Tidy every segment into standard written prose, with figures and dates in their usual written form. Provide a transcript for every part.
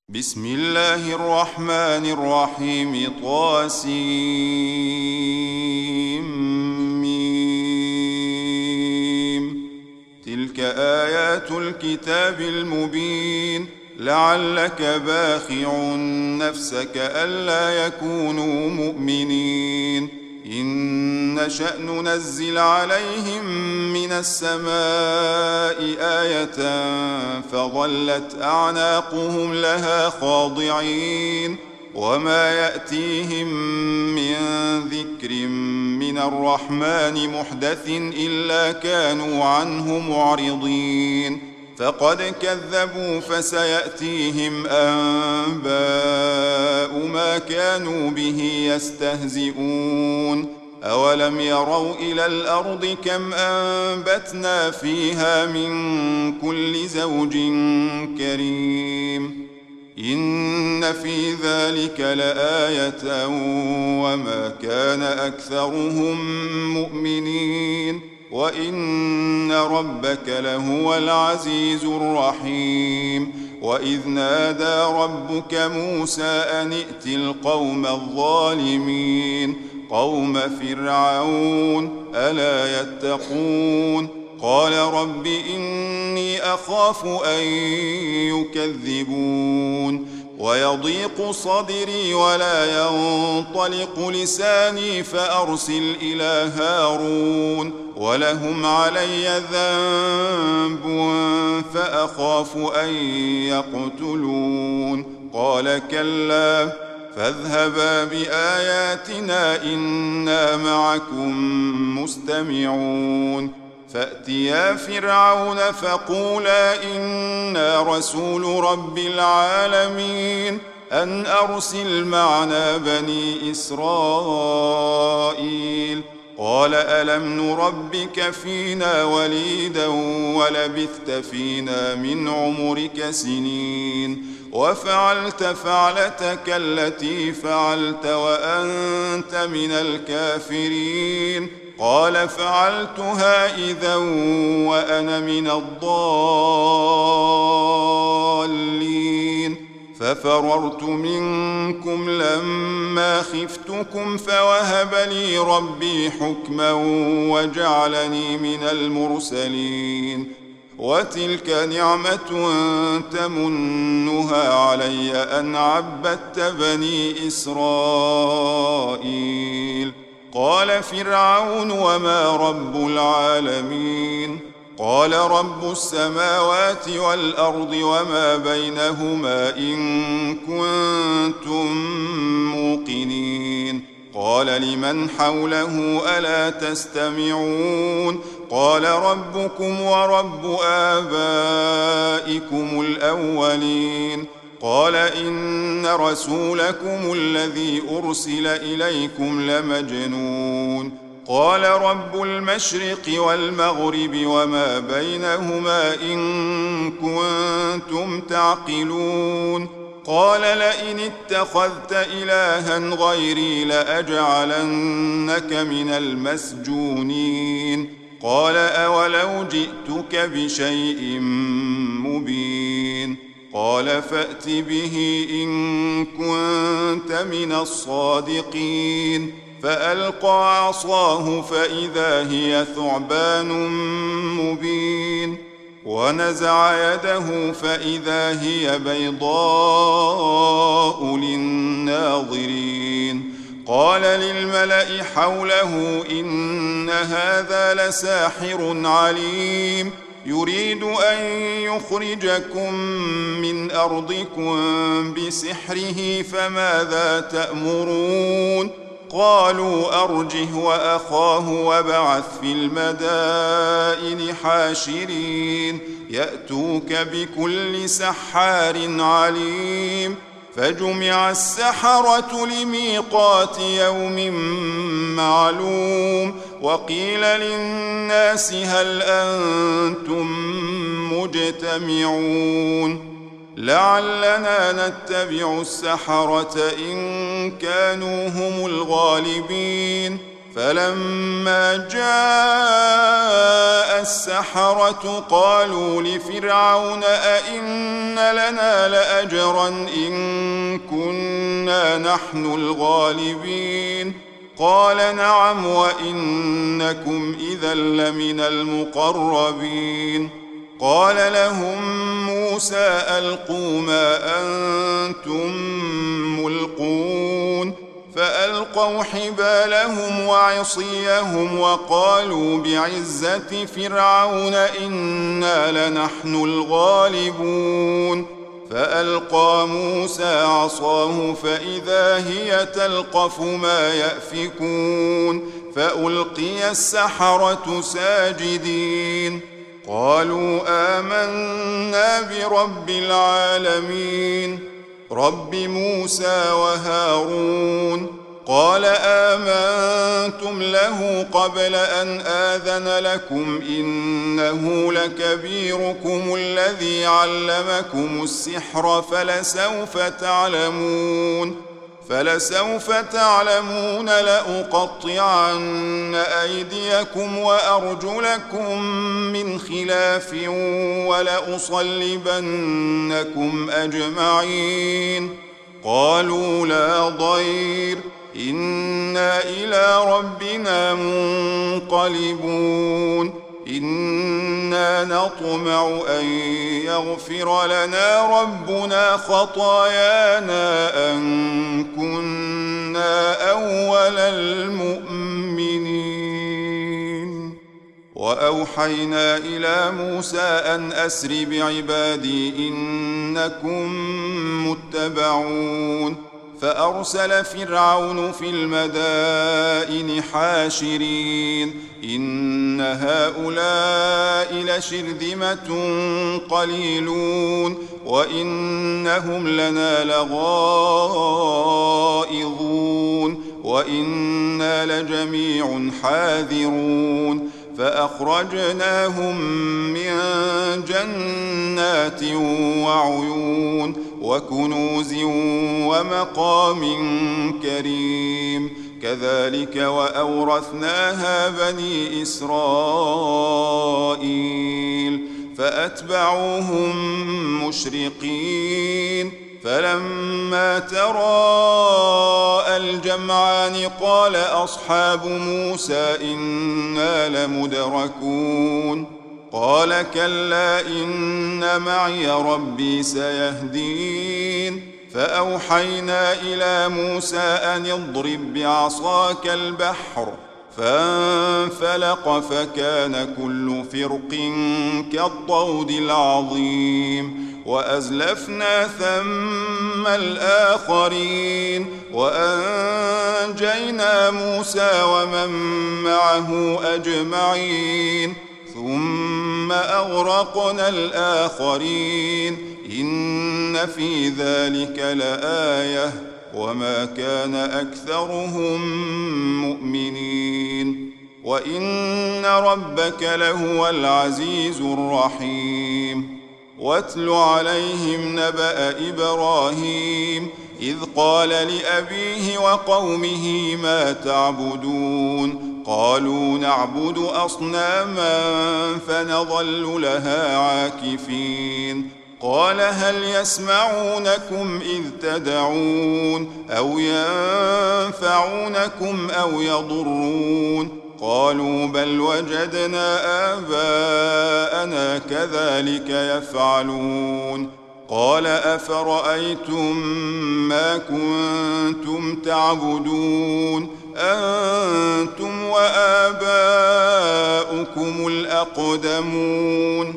بسم الله الرحمن الرحيم طاسيم. تلك آيات الكتاب المبين. لعلك باخع نفسك ألا يكونوا مؤمنين. إن نشأ ننزل عليهم من السماء آية فظلت أعناقهم لها خاضعين. وما يأتيهم من ذكر من الرحمن محدث إلا كانوا عنه معرضين. فقد كذبوا فسيأتيهم أنباء ما كانوا به يستهزئون. أولم يروا إلى الأرض كم أنبتنا فيها من كل زوج كريم. إن في ذلك لآية وما كان أكثرهم مؤمنين وإن ربك لهو العزيز الرحيم. وإذ نادى ربك موسى أن ائت القوم الظالمين قوم فرعون ألا يتقون. قال رب إني أخاف أن يكذبون ويضيق صدري ولا ينطلق لساني فأرسل إلى هارون ولهم علي ذنب فأخاف أن يقتلون. قال كلا فاذهبا بآياتنا إنا معكم مستمعون. فأتيا فرعون فقولا إنا رسول رب العالمين أن أرسل معنا بني إسرائيل. قال ألم نربك فينا وليدا ولبثت فينا من عمرك سنين وفعلت فعلتك التي فعلت وأنت من الكافرين. قال فعلتها إذا وأنا من الضالين. ففررت منكم لما خفتكم فوهب لي ربي حكما وجعلني من المرسلين. وتلك نعمة تمنها علي أن عبدت بني إسرائيل. قال فرعون وما رب العالمين. قال رب السماوات والأرض وما بينهما إن كنتم موقنين. قال لمن حوله ألا تستمعون. قال ربكم ورب آبائكم الأولين. قال إن رسولكم الذي أرسل إليكم لمجنون. قال رب المشرق والمغرب وما بينهما إن كنتم تعقلون. قال لئن اتخذت إلها غيري لأجعلنك من المسجونين. قال أولو جئتك بشيء مبين. قال فأت به إن كنت من الصادقين. فألقى عصاه فإذا هي ثعبان مبين. ونزع يده فإذا هي بيضاء للناظرين. قال للملأ حوله إن هذا لساحر عليم يريد أن يخرجكم من أرضكم بسحره فماذا تأمرون. قالوا أرجه وأخاه وابعث في المدائن حاشرين يأتوك بكل سحار عليم. فجمع السحرة لميقات يوم معلوم. وقيل للناس هل أنتم مجتمعون لعلنا نتبع السحرة إن كانوا هم الغالبين. فلما جاء السحرة قالوا لفرعون أئن لنا لأجرا إن كنا نحن الغالبين قال نعم وإنكم إذا لمن المقربين قال لهم موسى ألقوا ما أنتم ملقون فألقوا حبالهم وعصيهم وقالوا بعزة فرعون إنا لنحن الغالبون فألقى موسى عصاه فإذا هي تلقف ما يأفكون فألقي السحرة ساجدين قالوا آمنا برب العالمين رب موسى وهارون قال آمنتم له قبل أن آذن لكم إنه لكبيركم الذي علمكم السحر فلسوف تعلمون لأقطعن أيديكم وأرجلكم من خلاف ولأصلبنكم أجمعين قالوا لا ضير إنا إلى ربنا منقلبون إنا نطمع أن يغفر لنا ربنا خطايانا أن كنا أول المؤمنين وأوحينا إلى موسى أن أسر بعبادي إنكم متبعون فأرسل فرعون في المدائن حاشرين إن هؤلاء لشرذمة قليلون وإنهم لنا لغائظون وإنا لجميع حاذرون فأخرجناهم من جنات وعيون وكنوز ومقام كريم كذلك وأورثناها بني إسرائيل فأتبعوهم مشرقين فلما تراءى الجمعان قال أصحاب موسى إنا لمدركون قال كلا إن معي ربي سيهدين فأوحينا إلى موسى أن اضرب بعصاك البحر فانفلق فكان كل فرق كالطود العظيم وأزلفنا ثم الآخرين وأنجينا موسى ومن معه أجمعين ثم أغرقنا الآخرين إن في ذلك لآية وما كان أكثرهم مؤمنين وإن ربك لهو العزيز الرحيم واتل عليهم نبأ إبراهيم إذ قال لأبيه وقومه ما تعبدون قالوا نعبد أصناما فنظل لها عاكفين قال هل يسمعونكم إذ تدعون أو ينفعونكم أو يضرون قالوا بل وجدنا آباءنا كذلك يفعلون قال أفرأيتم ما كنتم تعبدون أنتم وآباؤكم الأقدمون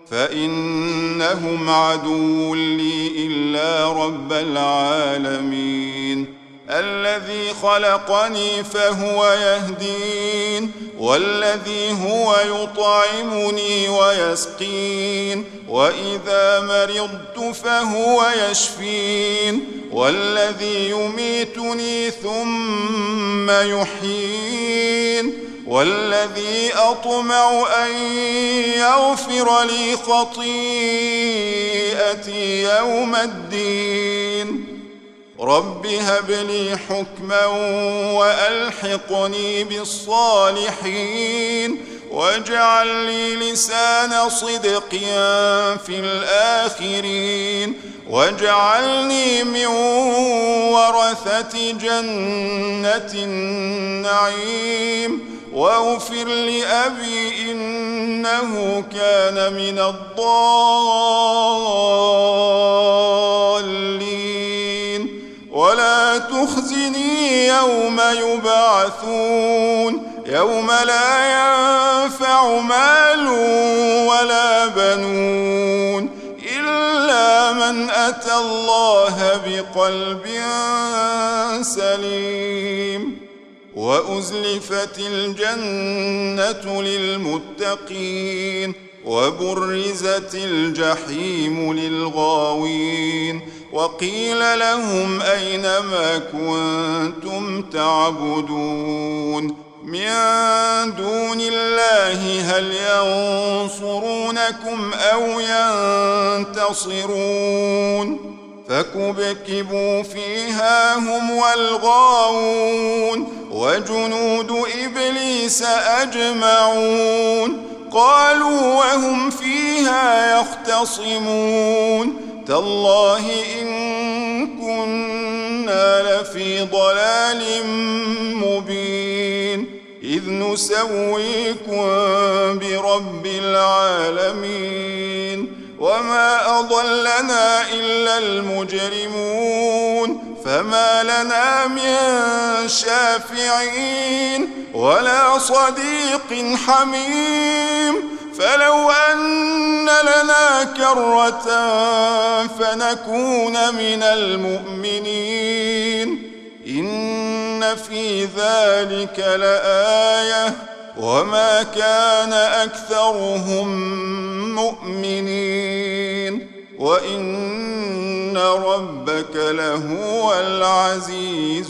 فإنهم عدو لي إلا رب العالمين الذي خلقني فهو يهدين والذي هو يطعمني ويسقين وإذا مرضت فهو يشفين والذي يميتني ثم يحيين والذي أطمع أن يغفر لي خطيئتي يوم الدين رب هب لي حكما وألحقني بالصالحين واجعل لي لسان صدق في الآخرين واجعلني من ورثة جنة النعيم واغفر لأبي إنه كان من الضالين ولا تخزني يوم يبعثون يوم لا ينفع مال ولا بنون إلا من أتى الله بقلب سليم وأزلفت الجنة للمتقين وبرزت الجحيم للغاوين وقيل لهم أين ما كنتم تعبدون من دون الله هل ينصرونكم أو ينتصرون فكبكبوا فيها هم والغاوون وجنود إبليس أجمعون قالوا وهم فيها يختصمون تالله إن كنا لفي ضلال مبين إذ نسويكم برب العالمين وما أضلنا إلا المجرمون فما لنا من شافعين ولا صديق حميم فلو أن لنا كرة فنكون من المؤمنين إن في ذلك لآية وما كان أكثرهم مؤمنين وإن ربك لهو العزيز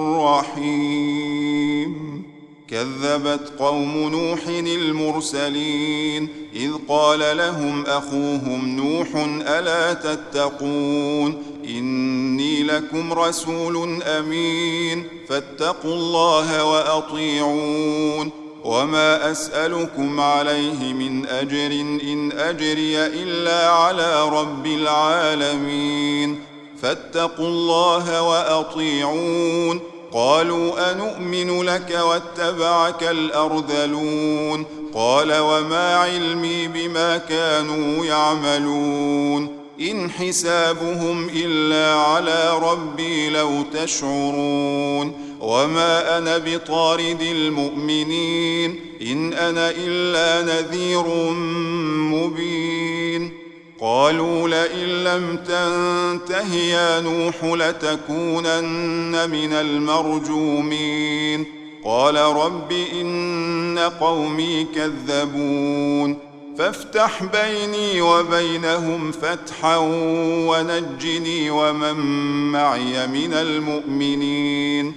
الرحيم كذبت قوم نوح المرسلين إذ قال لهم أخوهم نوح ألا تتقون إني لكم رسول أمين فاتقوا الله وأطيعون وما أسألكم عليه من أجر إن أجري إلا على رب العالمين فاتقوا الله وأطيعون قالوا أنؤمن لك واتبعك الأرذلون قال وما علمي بما كانوا يعملون إن حسابهم إلا على ربي لو تشعرون وما أنا بطارد المؤمنين إن أنا إلا نذير مبين قالوا لئن لم تنته يا نوح لتكونن من المرجومين قال رب إن قومي كذبون فافتح بيني وبينهم فتحا ونجني ومن معي من المؤمنين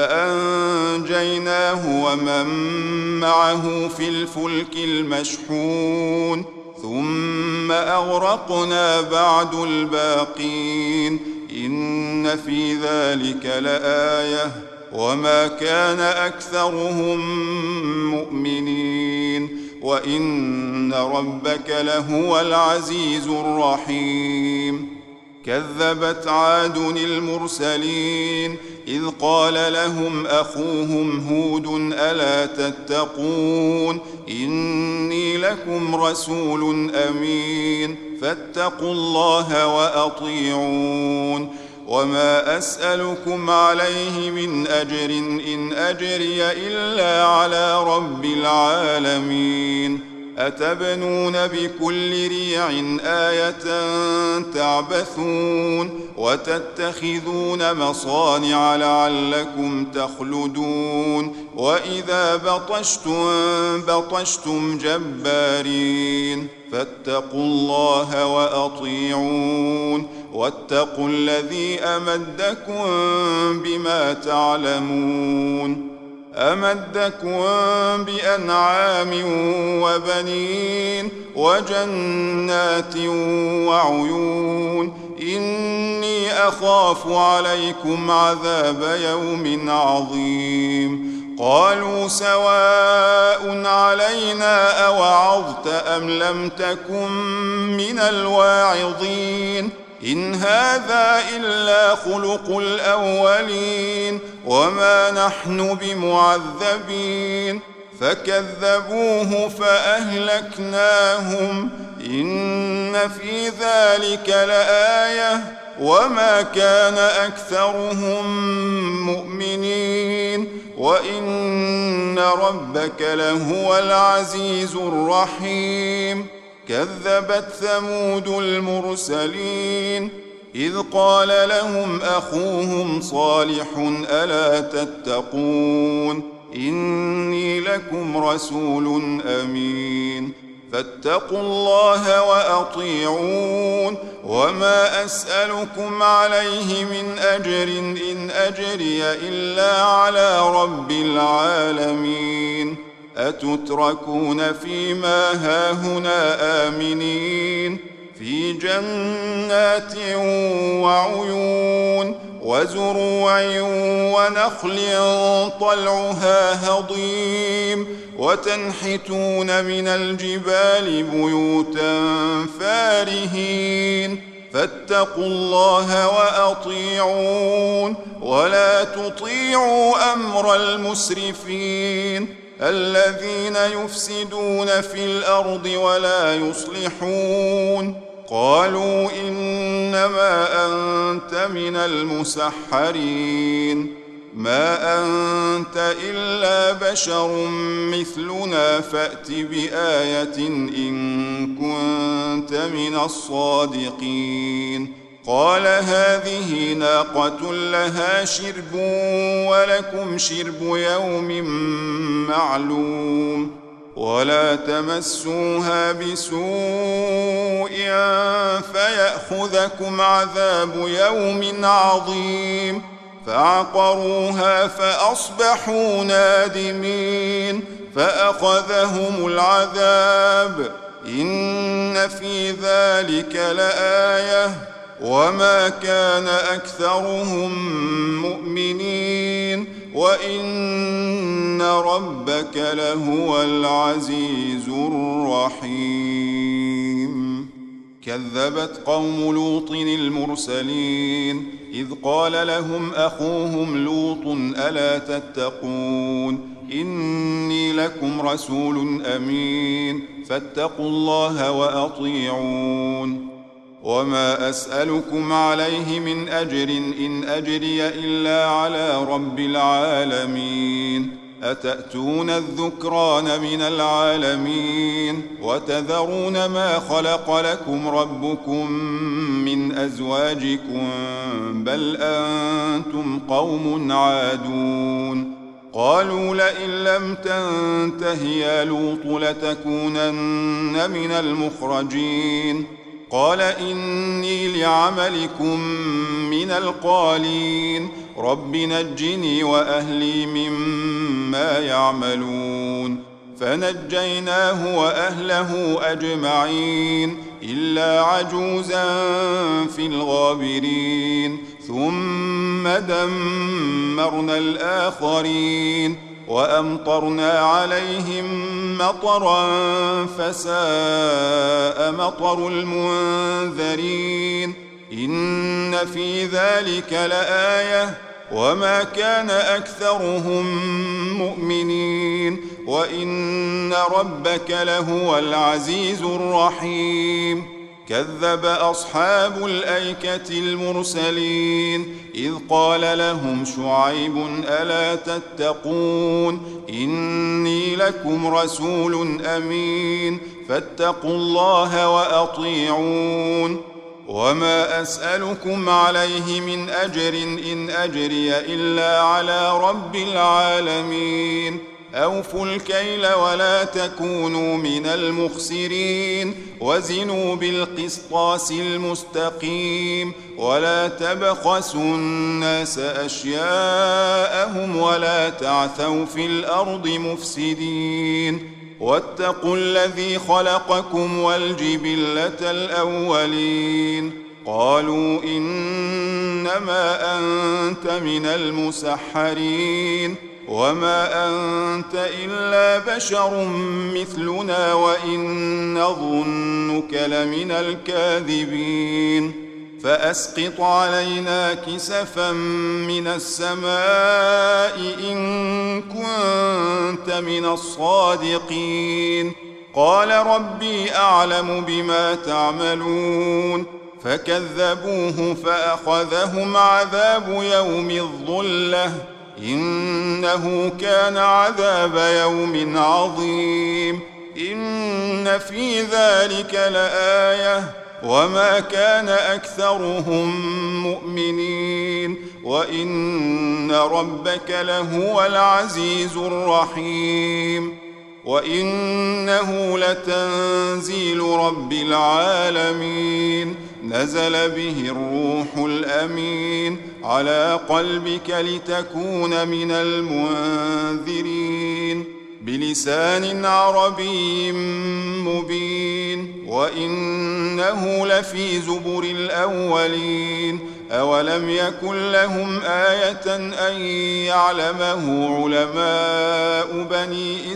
فأنجيناه ومن معه في الفلك المشحون ثم أغرقنا بعد الباقين إن في ذلك لآية وما كان أكثرهم مؤمنين وإن ربك لهو العزيز الرحيم كذبت عاد المرسلين إذ قال لهم أخوهم هود ألا تتقون إني لكم رسول أمين فاتقوا الله وأطيعون وما أسألكم عليه من أجر إن أجري إلا على رب العالمين أتبنون بكل ريع آية تعبثون وتتخذون مصانع لعلكم تخلدون وإذا بطشتم جبارين فاتقوا الله وأطيعون واتقوا الذي أمدكم بما تعلمون أمدكم بأنعام وبنين وجنات وعيون إني أخاف عليكم عذاب يوم عظيم قالوا سواء علينا أوعظت أم لم تكن من الواعظين إن هذا إلا خلق الأولين وما نحن بمعذبين فكذبوه فأهلكناهم إن في ذلك لآية وما كان أكثرهم مؤمنين وإن ربك لهو العزيز الرحيم كذبت ثمود المرسلين إذ قال لهم أخوهم صالح ألا تتقون إني لكم رسول أمين فاتقوا الله وأطيعون وما أسألكم عليه من أجر إن أجري إلا على رب العالمين أتتركون فيما هاهنا آمنين في جنات وعيون وزروع ونخل طلعها هضيم وتنحتون من الجبال بيوتا فارهين فاتقوا الله وأطيعون ولا تطيعوا أمر المسرفين الذين يفسدون في الأرض ولا يصلحون قالوا إنما أنت من المسحرين ما أنت إلا بشر مثلنا فأت بآية إن كنت من الصادقين قال هذه ناقة لها شرب ولكم شرب يوم معلوم ولا تمسوها بسوء فيأخذكم عذاب يوم عظيم فعقروها فأصبحوا نادمين فأخذهم العذاب إن في ذلك لآية وما كان أكثرهم مؤمنين وإن ربك لهو العزيز الرحيم كذبت قوم لوط المرسلين إذ قال لهم أخوهم لوط ألا تتقون إني لكم رسول أمين فاتقوا الله وأطيعون وما أسألكم عليه من أجر إن أجري إلا على رب العالمين أتأتون الذكران من العالمين وتذرون ما خلق لكم ربكم من أزواجكم بل أنتم قوم عادون قالوا لئن لم تنته يا لوط لتكونن من المخرجين قال إني لعملكم من القالين رب نجني وأهلي مما يعملون فنجيناه وأهله أجمعين إلا عجوزا في الغابرين ثم دمرنا الآخرين وأمطرنا عليهم مطرا فساء مطر المنذرين إن في ذلك لآية وما كان أكثرهم مؤمنين وإن ربك لهو العزيز الرحيم كذب أصحاب الأيكة المرسلين إذ قال لهم شعيب ألا تتقون إني لكم رسول أمين فاتقوا الله وأطيعون وما أسألكم عليه من أجر إن أجري إلا على رب العالمين أوفوا الكيل ولا تكونوا من المخسرين وزنوا بالقسطاس المستقيم ولا تبخسوا الناس أشياءهم ولا تعثوا في الأرض مفسدين واتقوا الذي خلقكم والجبلة الأولين قالوا إنما أنت من المسحرين وما أنت إلا بشر مثلنا وإن نظنك لمن الكاذبين فأسقط علينا كسفا من السماء إن كنت من الصادقين قال ربي أعلم بما تعملون فكذبوه فأخذهم عذاب يوم الظلة إنه كان عذاب يوم عظيم إن في ذلك لآية وما كان أكثرهم مؤمنين وإن ربك لهو العزيز الرحيم وإنه لتنزيل رب العالمين نزل به الروح الأمين على قلبك لتكون من المنذرين بلسان عربي مبين وإنه لفي زبر الأولين أولم يكن لهم آية أن يعلمه علماء بني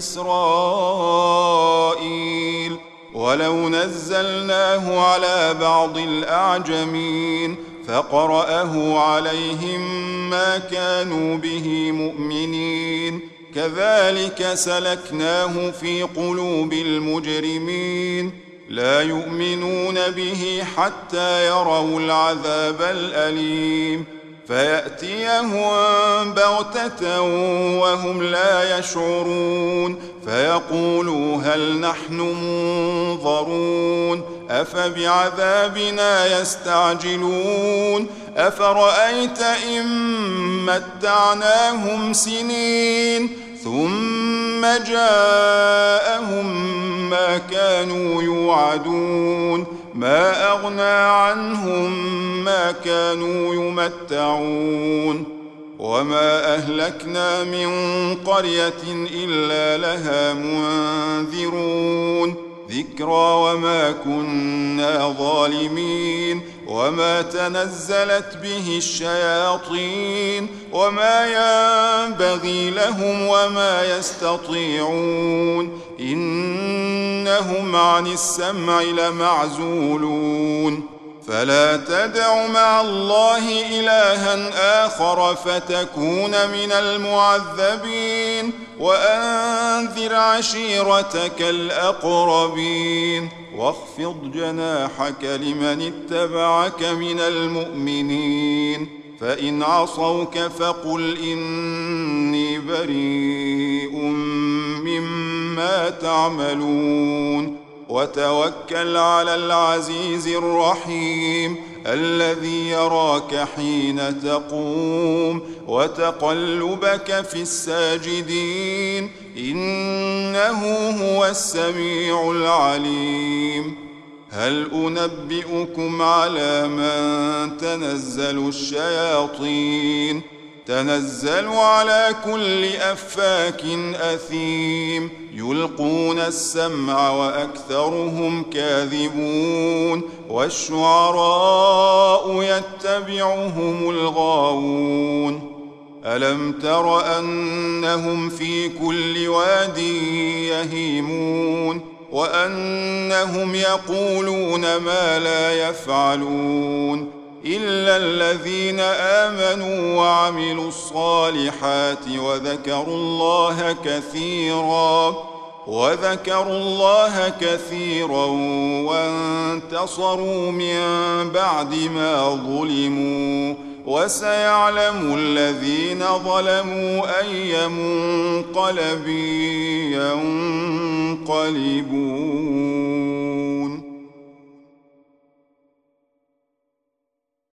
إسرائيل ولو نزلناه على بعض الأعجمين فقرأه عليهم ما كانوا به مؤمنين كذلك سلكناه في قلوب المجرمين لا يؤمنون به حتى يروا العذاب الأليم فيأتيهم بغتة وهم لا يشعرون فيقولوا هل نحن منظرون أفبعذابنا يستعجلون أفرأيت إن متعناهم سنين ثم جاءهم ما كانوا يوعدون ما أغنى عنهم ما كانوا يمتعون وما أهلكنا من قرية إلا لها منذرون ذكرى وما كنا ظالمين وما تنزلت به الشياطين وما ينبغي لهم وما يستطيعون إنهم عن السمع لمعزولون فلا تدع مع الله إلها آخر فتكون من المعذبين وأنذر عشيرتك الأقربين واخفض جناحك لمن اتبعك من المؤمنين فإن عصوك فقل إني بريء مما تعملون وتوكل على العزيز الرحيم الذي يراك حين تقوم وتقلبك في الساجدين إنه هو السميع العليم هل أنبئكم على من تنزل الشياطين تنزل على كل أفاك أثيم يلقون السمع وأكثرهم كاذبون والشعراء يتبعهم الغاوون ألم تر أنهم في كل واد يهيمون وأنهم يقولون ما لا يفعلون إلا الذين آمنوا وعملوا الصالحات وذكروا الله كثيرا وانتصروا من بعد ما ظلموا وسيعلم الذين ظلموا أي منقلب ينقلبون